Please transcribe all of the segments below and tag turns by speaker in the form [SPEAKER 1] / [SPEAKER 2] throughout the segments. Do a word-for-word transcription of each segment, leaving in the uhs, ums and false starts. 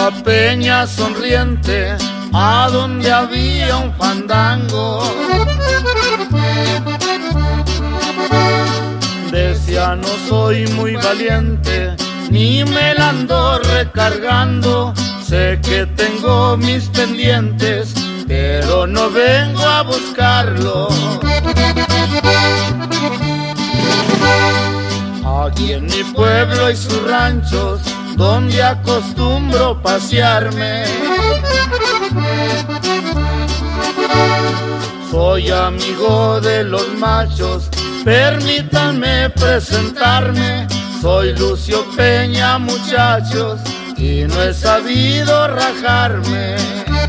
[SPEAKER 1] a Peña Sonriente, a donde había un fandango. Decía no soy muy valiente, ni me la ando recargando. Sé que tengo mis pendientes, pero no vengo a buscarlo. Aquí en mi pueblo y sus ranchos, donde acostumbro pasearme, soy amigo de los machos, permítanme presentarme. Soy Lucio Peña, muchachos, y no he sabido rajarme.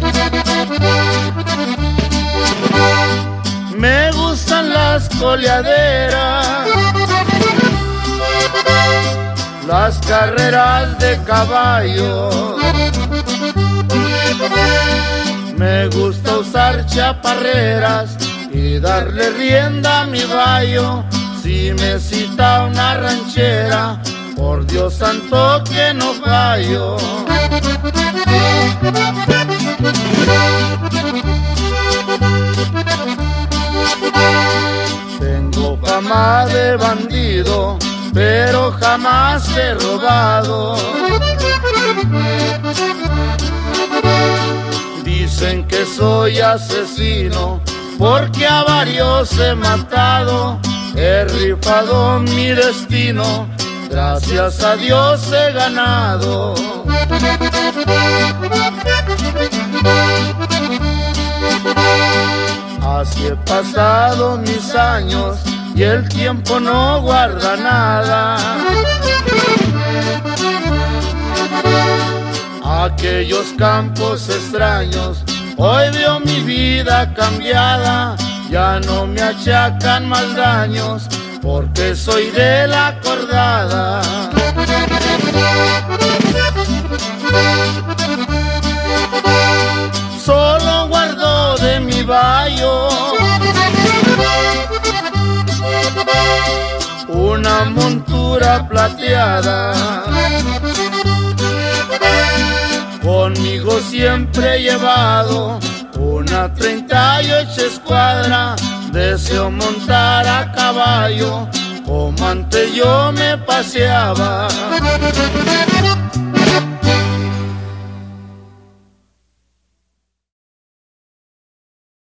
[SPEAKER 1] Me gustan las coleaderas, las carreras de caballo. Me gusta usar chaparreras y darle rienda a mi bayo. Si me cita una ranchera, por Dios santo que no fallo. Tengo fama de bandido, pero jamás he robado. Dicen que soy asesino, porque a varios he matado. He rifado mi destino, gracias a Dios he ganado. Así he pasado mis años y el tiempo no guarda nada. Aquellos campos extraños, hoy veo mi vida cambiada. Ya no me achacan más daños, porque soy de la acordada. Solo guardo de mi bayo una montura plateada. Conmigo siempre he llevado una treinta y ocho escuadra. Deseo montar a caballo, como antes yo me paseaba.